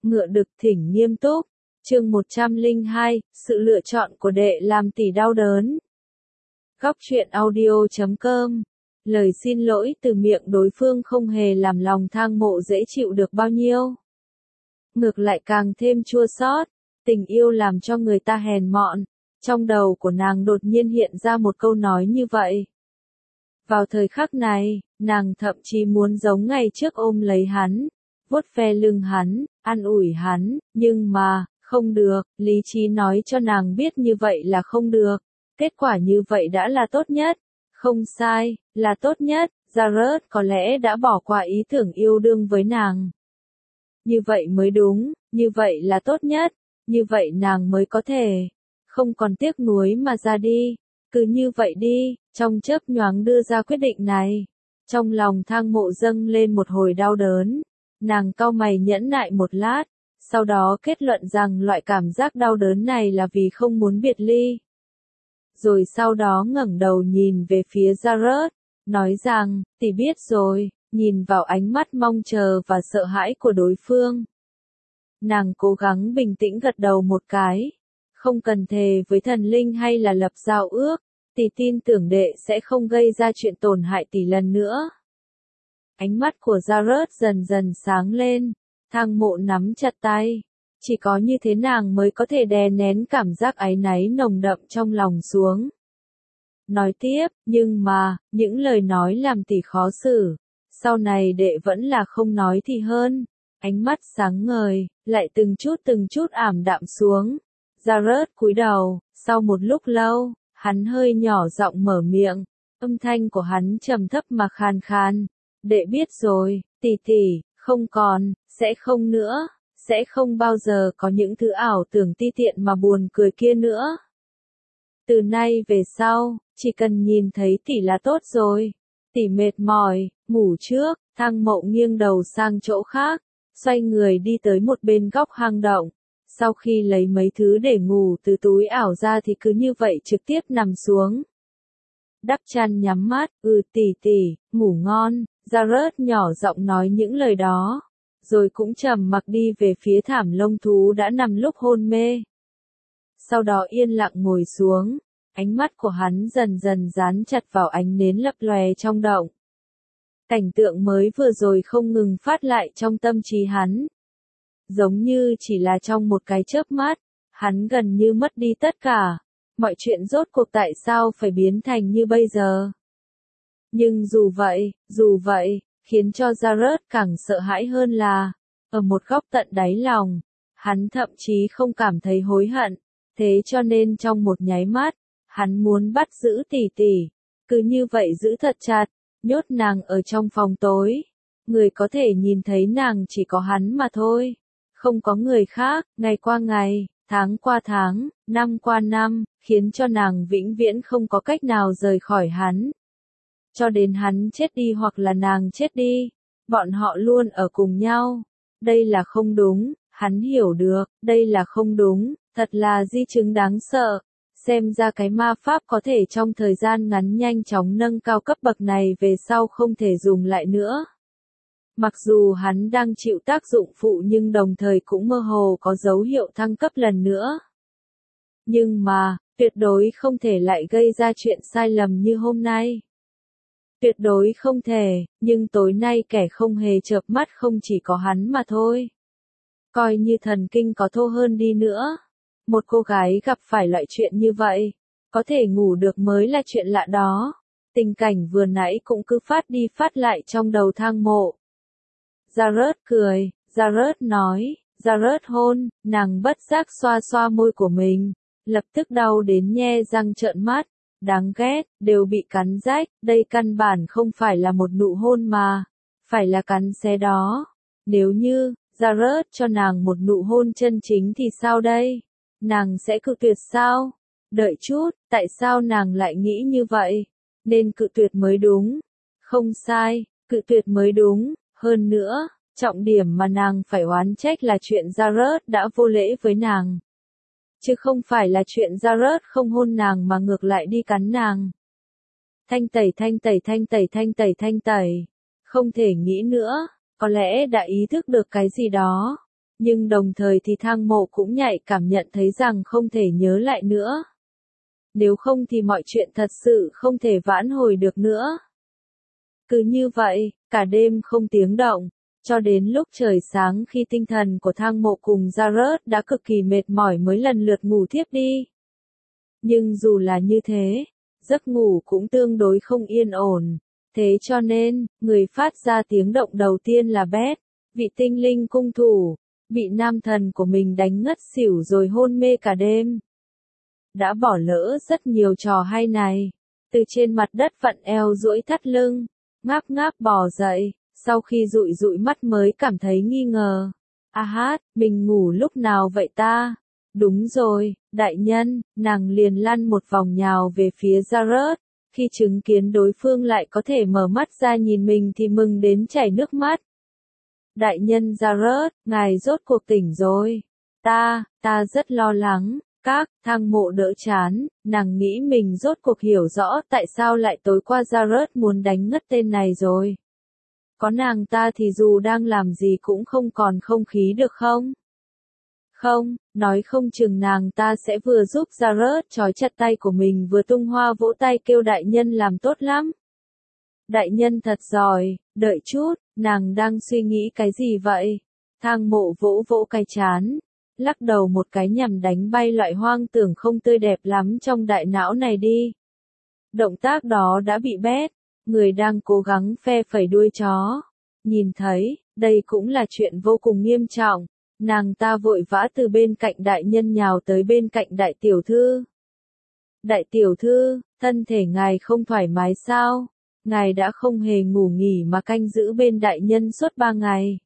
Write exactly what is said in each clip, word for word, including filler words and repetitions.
Ngựa đực thỉnh nghiêm túc. Chương một trăm lẻ hai, sự lựa chọn của đệ làm tỷ đau đớn. Góc truyện audio chấm com. Lời xin lỗi từ miệng đối phương không hề làm lòng Thang Mộ dễ chịu được bao nhiêu. Ngược lại càng thêm chua xót, tình yêu làm cho người ta hèn mọn. Trong đầu của nàng đột nhiên hiện ra một câu nói như vậy. Vào thời khắc này, nàng thậm chí muốn giống ngày trước ôm lấy hắn, vuốt ve lưng hắn, an ủi hắn, nhưng mà, không được, lý trí nói cho nàng biết như vậy là không được. Kết quả như vậy đã là tốt nhất. Không sai, là tốt nhất, Jared có lẽ đã bỏ qua ý tưởng yêu đương với nàng. Như vậy mới đúng, như vậy là tốt nhất, như vậy nàng mới có thể không còn tiếc nuối mà ra đi. Cứ như vậy đi, trong chớp nhoáng đưa ra quyết định này. Trong lòng Thang Mộ dâng lên một hồi đau đớn. Nàng cau mày nhẫn nại một lát, sau đó kết luận rằng loại cảm giác đau đớn này là vì không muốn biệt ly. Rồi sau đó ngẩng đầu nhìn về phía Jared, nói rằng, tỷ biết rồi, nhìn vào ánh mắt mong chờ và sợ hãi của đối phương. Nàng cố gắng bình tĩnh gật đầu một cái. Không cần thề với thần linh hay là lập giao ước, tỷ tin tưởng đệ sẽ không gây ra chuyện tổn hại tỷ lần nữa. Ánh mắt của Jared dần dần sáng lên, Thang Mộ nắm chặt tay. Chỉ có như thế nàng mới có thể đè nén cảm giác áy náy nồng đậm trong lòng xuống. Nói tiếp, nhưng mà, những lời nói làm tỷ khó xử. Sau này đệ vẫn là không nói thì hơn. Ánh mắt sáng ngời, lại từng chút từng chút ảm đạm xuống. Jared cúi đầu, sau một lúc lâu, hắn hơi nhỏ giọng mở miệng. Âm thanh của hắn trầm thấp mà khan khan. Đệ biết rồi, tỷ tỷ, không còn, sẽ không nữa. Sẽ không bao giờ có những thứ ảo tưởng ti tiện mà buồn cười kia nữa. Từ nay về sau, chỉ cần nhìn thấy tỷ là tốt rồi. Tỷ mệt mỏi, ngủ trước. Thang Mộ nghiêng đầu sang chỗ khác, xoay người đi tới một bên góc hang động. Sau khi lấy mấy thứ để ngủ từ túi ảo ra thì cứ như vậy trực tiếp nằm xuống. Đắp chăn nhắm mắt, ừ tỷ tỷ, ngủ ngon. Jared nhỏ giọng nói những lời đó. Rồi cũng trầm mặc đi về phía thảm lông thú đã nằm lúc hôn mê. Sau đó yên lặng ngồi xuống, ánh mắt của hắn dần dần dán chặt vào ánh nến lập lòe trong động. Cảnh tượng mới vừa rồi không ngừng phát lại trong tâm trí hắn. Giống như chỉ là trong một cái chớp mắt, hắn gần như mất đi tất cả. Mọi chuyện rốt cuộc tại sao phải biến thành như bây giờ? Nhưng dù vậy, dù vậy, khiến cho Jared càng sợ hãi hơn là, ở một góc tận đáy lòng, hắn thậm chí không cảm thấy hối hận, thế cho nên trong một nháy mắt, hắn muốn bắt giữ tỷ tỷ, cứ như vậy giữ thật chặt, nhốt nàng ở trong phòng tối. Người có thể nhìn thấy nàng chỉ có hắn mà thôi, không có người khác, ngày qua ngày, tháng qua tháng, năm qua năm, khiến cho nàng vĩnh viễn không có cách nào rời khỏi hắn. Cho đến hắn chết đi hoặc là nàng chết đi, bọn họ luôn ở cùng nhau. Đây là không đúng, hắn hiểu được, đây là không đúng, thật là di chứng đáng sợ. Xem ra cái ma pháp có thể trong thời gian ngắn nhanh chóng nâng cao cấp bậc này về sau không thể dùng lại nữa. Mặc dù hắn đang chịu tác dụng phụ nhưng đồng thời cũng mơ hồ có dấu hiệu thăng cấp lần nữa. Nhưng mà, tuyệt đối không thể lại gây ra chuyện sai lầm như hôm nay. Tuyệt đối không thể, nhưng tối nay kẻ không hề chợp mắt không chỉ có hắn mà thôi. Coi như thần kinh có thô hơn đi nữa. Một cô gái gặp phải loại chuyện như vậy, có thể ngủ được mới là chuyện lạ đó. Tình cảnh vừa nãy cũng cứ phát đi phát lại trong đầu Thang Mộ. Jared cười, Jared nói, Jared hôn, nàng bất giác xoa xoa môi của mình, lập tức đau đến nhe răng trợn mắt. Đáng ghét, đều bị cắn rách, đây căn bản không phải là một nụ hôn mà, phải là cắn xé đó. Nếu như, Jared cho nàng một nụ hôn chân chính thì sao đây? Nàng sẽ cự tuyệt sao? Đợi chút, tại sao nàng lại nghĩ như vậy? Nên cự tuyệt mới đúng. Không sai, cự tuyệt mới đúng, hơn nữa, trọng điểm mà nàng phải oán trách là chuyện Jared đã vô lễ với nàng. Chứ không phải là chuyện Jared không hôn nàng mà ngược lại đi cắn nàng. Thanh tẩy thanh tẩy thanh tẩy thanh tẩy thanh tẩy. Không thể nghĩ nữa, có lẽ đã ý thức được cái gì đó. Nhưng đồng thời thì thang mộ cũng nhạy cảm nhận thấy rằng không thể nhớ lại nữa. Nếu không thì mọi chuyện thật sự không thể vãn hồi được nữa. Cứ như vậy, cả đêm không tiếng động, cho đến lúc trời sáng khi tinh thần của thang mộ cùng Jared đã cực kỳ mệt mỏi mới lần lượt ngủ thiếp đi. Nhưng dù là như thế, giấc ngủ cũng tương đối không yên ổn. Thế cho nên, người phát ra tiếng động đầu tiên là Beth, vị tinh linh cung thủ, bị nam thần của mình đánh ngất xỉu rồi hôn mê cả đêm. Đã bỏ lỡ rất nhiều trò hay này. Từ trên mặt đất vặn eo duỗi thắt lưng, ngáp ngáp bò dậy, sau khi dụi dụi mắt mới cảm thấy nghi ngờ. A hát, mình ngủ lúc nào vậy ta? Đúng rồi, đại nhân, nàng liền lăn một vòng nhào về phía Jared. Khi chứng kiến đối phương lại có thể mở mắt ra nhìn mình thì mừng đến chảy nước mắt. Đại nhân Jared, ngài rốt cuộc tỉnh rồi. Ta, ta rất lo lắng. Các, thang mộ đỡ chán, nàng nghĩ mình rốt cuộc hiểu rõ tại sao lại tối qua Jared muốn đánh ngất tên này rồi. Có nàng ta thì dù đang làm gì cũng không còn không khí được không? Không, nói không chừng nàng ta sẽ vừa giúp Jared trói chặt tay của mình vừa tung hoa vỗ tay kêu đại nhân làm tốt lắm. Đại nhân thật giỏi, đợi chút, nàng đang suy nghĩ cái gì vậy? Thang mộ vỗ vỗ cái chán, lắc đầu một cái nhằm đánh bay loại hoang tưởng không tươi đẹp lắm trong đại não này đi. Động tác đó đã bị Beth, người đang cố gắng phe phẩy đuôi chó. Nhìn thấy, đây cũng là chuyện vô cùng nghiêm trọng. Nàng ta vội vã từ bên cạnh đại nhân nhào tới bên cạnh đại tiểu thư. Đại tiểu thư, thân thể ngài không thoải mái sao? Ngài đã không hề ngủ nghỉ mà canh giữ bên đại nhân suốt ba ngày.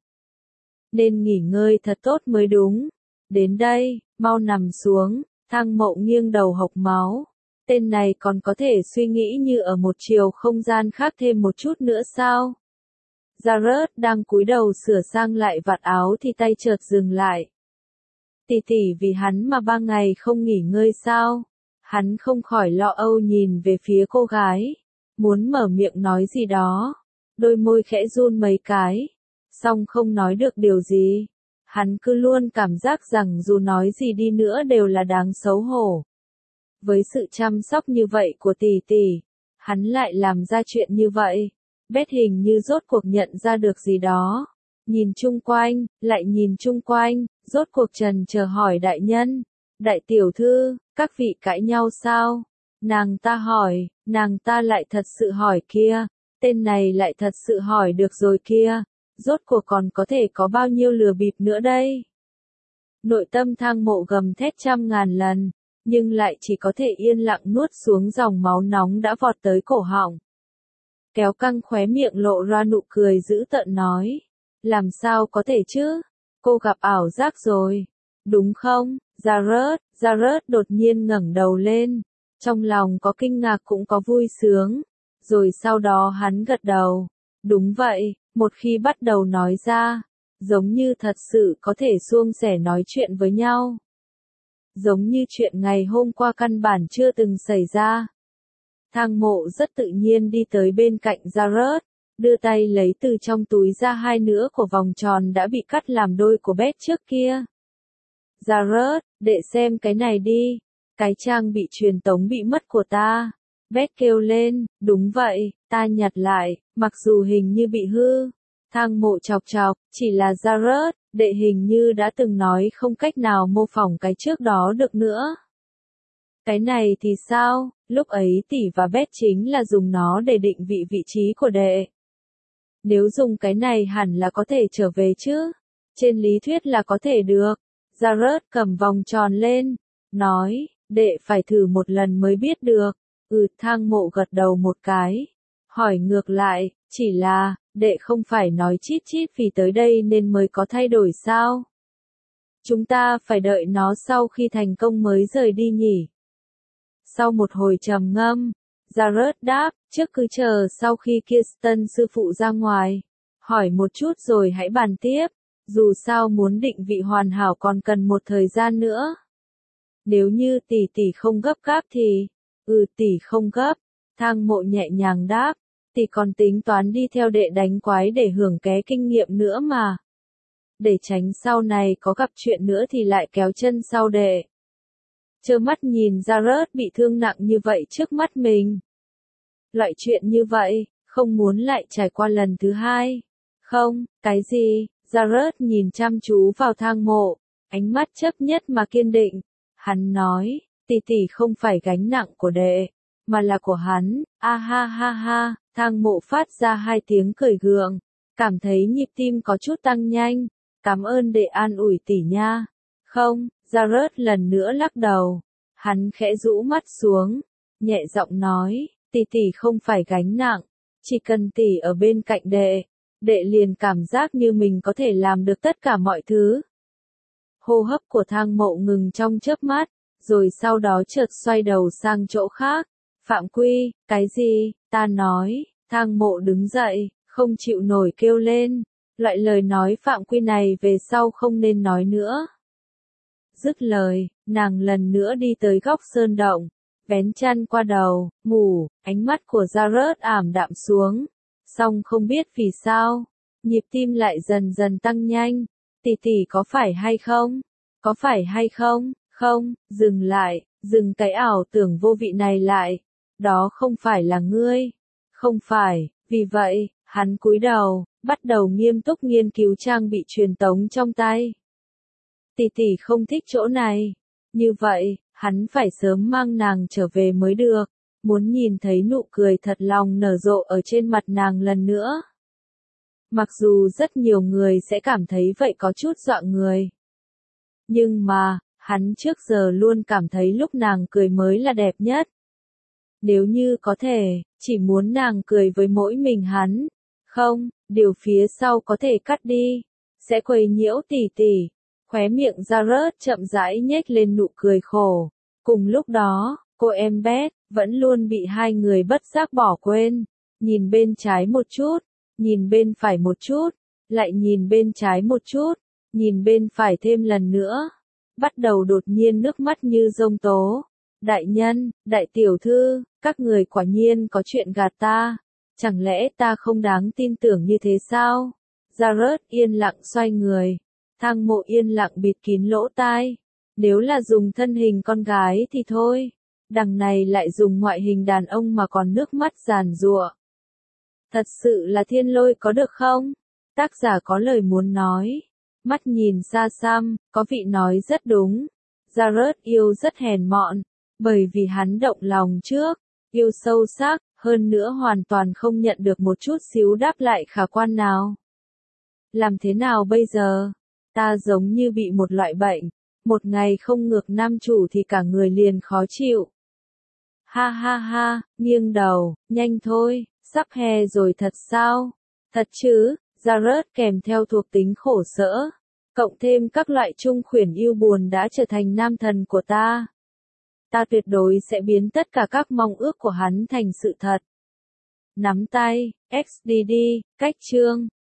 Nên nghỉ ngơi thật tốt mới đúng. Đến đây, mau nằm xuống, thang mộ nghiêng đầu hộc máu. Tên này còn có thể suy nghĩ như ở một chiều không gian khác thêm một chút nữa sao? Jared đang cúi đầu sửa sang lại vạt áo thì tay chợt dừng lại. Tỷ tỷ vì hắn mà ba ngày không nghỉ ngơi sao? Hắn không khỏi lo âu nhìn về phía cô gái. Muốn mở miệng nói gì đó. Đôi môi khẽ run mấy cái. Xong không nói được điều gì. Hắn cứ luôn cảm giác rằng dù nói gì đi nữa đều là đáng xấu hổ. Với sự chăm sóc như vậy của tỷ tỷ, hắn lại làm ra chuyện như vậy. Beth hình như rốt cuộc nhận ra được gì đó. Nhìn chung quanh, lại nhìn chung quanh, rốt cuộc trần chờ hỏi đại nhân. Đại tiểu thư, các vị cãi nhau sao? Nàng ta hỏi, nàng ta lại thật sự hỏi kia. Tên này lại thật sự hỏi được rồi kia. Rốt cuộc còn có thể có bao nhiêu lừa bịp nữa đây? Nội tâm thang mộ gầm thét trăm ngàn lần, nhưng lại chỉ có thể yên lặng nuốt xuống dòng máu nóng đã vọt tới cổ họng. Kéo căng khóe miệng lộ ra nụ cười dữ tợn nói. Làm sao có thể chứ? Cô gặp ảo giác rồi. Đúng không, Jared? Jared đột nhiên ngẩng đầu lên. Trong lòng có kinh ngạc cũng có vui sướng. Rồi sau đó hắn gật đầu. Đúng vậy, một khi bắt đầu nói ra, giống như thật sự có thể suông sẻ nói chuyện với nhau. Giống như chuyện ngày hôm qua căn bản chưa từng xảy ra. Thang mộ rất tự nhiên đi tới bên cạnh Jared, đưa tay lấy từ trong túi ra hai nửa của vòng tròn đã bị cắt làm đôi của Beth trước kia. Jared, để xem cái này đi, cái trang bị truyền tống bị mất của ta. Beth kêu lên, đúng vậy, ta nhặt lại, mặc dù hình như bị hư. Thang mộ chọc chọc, chỉ là Jared, đệ hình như đã từng nói không cách nào mô phỏng cái trước đó được nữa. Cái này thì sao, lúc ấy tỷ và Beth chính là dùng nó để định vị vị trí của đệ. Nếu dùng cái này hẳn là có thể trở về chứ. Trên lý thuyết là có thể được. Jared cầm vòng tròn lên, nói, đệ phải thử một lần mới biết được. Ừ, thang mộ gật đầu một cái. Hỏi ngược lại, chỉ là, đệ không phải nói chít chít vì tới đây nên mới có thay đổi sao? Chúng ta phải đợi nó sau khi thành công mới rời đi nhỉ? Sau một hồi trầm ngâm, Jared đáp, trước cứ chờ sau khi Kirsten sư phụ ra ngoài. Hỏi một chút rồi hãy bàn tiếp. Dù sao muốn định vị hoàn hảo còn cần một thời gian nữa. Nếu như tỷ tỷ không gấp gáp thì, ừ tỷ không gấp. Thang mộ nhẹ nhàng đáp, tỷ còn tính toán đi theo đệ đánh quái để hưởng ké kinh nghiệm nữa mà. để tránh sau này có gặp chuyện nữa thì lại kéo chân sau đệ. Trơ mắt nhìn Jared bị thương nặng như vậy trước mắt mình. Loại chuyện như vậy, không muốn lại trải qua lần thứ hai. Không, cái gì? Jared nhìn chăm chú vào thang mộ, ánh mắt chấp nhất mà kiên định. Hắn nói, tỷ tỷ không phải gánh nặng của đệ, mà là của hắn. A ha ha ha, thang mộ phát ra hai tiếng cười gượng, cảm thấy nhịp tim có chút tăng nhanh. Cảm ơn đệ an ủi tỷ nha. Không, Jared lần nữa lắc đầu. Hắn khẽ rũ mắt xuống, nhẹ giọng nói, tỷ tỷ không phải gánh nặng, chỉ cần tỷ ở bên cạnh đệ, đệ liền cảm giác như mình có thể làm được tất cả mọi thứ. Hô hấp của thang mộ ngừng trong chớp mắt, rồi sau đó chợt xoay đầu sang chỗ khác. Phạm Quy, cái gì? Ta nói, thang mộ đứng dậy, không chịu nổi kêu lên. Loại lời nói Phạm Quy này về sau không nên nói nữa. Dứt lời, nàng lần nữa đi tới góc sơn động, vén chăn qua đầu, ngủ, ánh mắt của Jared ảm đạm xuống. Song không biết vì sao, nhịp tim lại dần dần tăng nhanh. Tỷ tỷ có phải hay không? Có phải hay không? Không, dừng lại, dừng cái ảo tưởng vô vị này lại. Đó không phải là ngươi. Không phải, vì vậy, hắn cúi đầu, bắt đầu nghiêm túc nghiên cứu trang bị truyền tống trong tay. Tỷ tỷ không thích chỗ này. Như vậy, hắn phải sớm mang nàng trở về mới được. Muốn nhìn thấy nụ cười thật lòng nở rộ ở trên mặt nàng lần nữa. Mặc dù rất nhiều người sẽ cảm thấy vậy có chút dọa người. Nhưng mà, hắn trước giờ luôn cảm thấy lúc nàng cười mới là đẹp nhất. Nếu như có thể, chỉ muốn nàng cười với mỗi mình hắn. Không, điều phía sau có thể cắt đi. Sẽ quấy nhiễu tỷ tỷ. Khóe miệng Jared chậm rãi nhếch lên nụ cười khổ. Cùng lúc đó, cô em Beth vẫn luôn bị hai người bất giác bỏ quên. Nhìn bên trái một chút, nhìn bên phải một chút, lại nhìn bên trái một chút, nhìn bên phải thêm lần nữa. Bắt đầu đột nhiên nước mắt như giông tố. Đại nhân, đại tiểu thư, các người quả nhiên có chuyện gạt ta. Chẳng lẽ ta không đáng tin tưởng như thế sao? Jared yên lặng xoay người. Thang mộ yên lặng bịt kín lỗ tai. Nếu là dùng thân hình con gái thì thôi. Đằng này lại dùng ngoại hình đàn ông mà còn nước mắt giàn giụa. Thật sự là thiên lôi có được không? Tác giả có lời muốn nói. Mắt nhìn xa xăm, có vị nói rất đúng. Jared yêu rất hèn mọn, bởi vì hắn động lòng trước, yêu sâu sắc, hơn nữa hoàn toàn không nhận được một chút xíu đáp lại khả quan nào. Làm thế nào bây giờ? Ta giống như bị một loại bệnh, một ngày không ngược nam chủ thì cả người liền khó chịu. Ha ha ha, nghiêng đầu, nhanh thôi, sắp hè rồi thật sao? Thật chứ, Jared kèm theo thuộc tính khổ sở, cộng thêm các loại chung khuyển yêu buồn đã trở thành nam thần của ta. Ta tuyệt đối sẽ biến tất cả các mong ước của hắn thành sự thật. Nắm tay, ích đê đê, cách chương.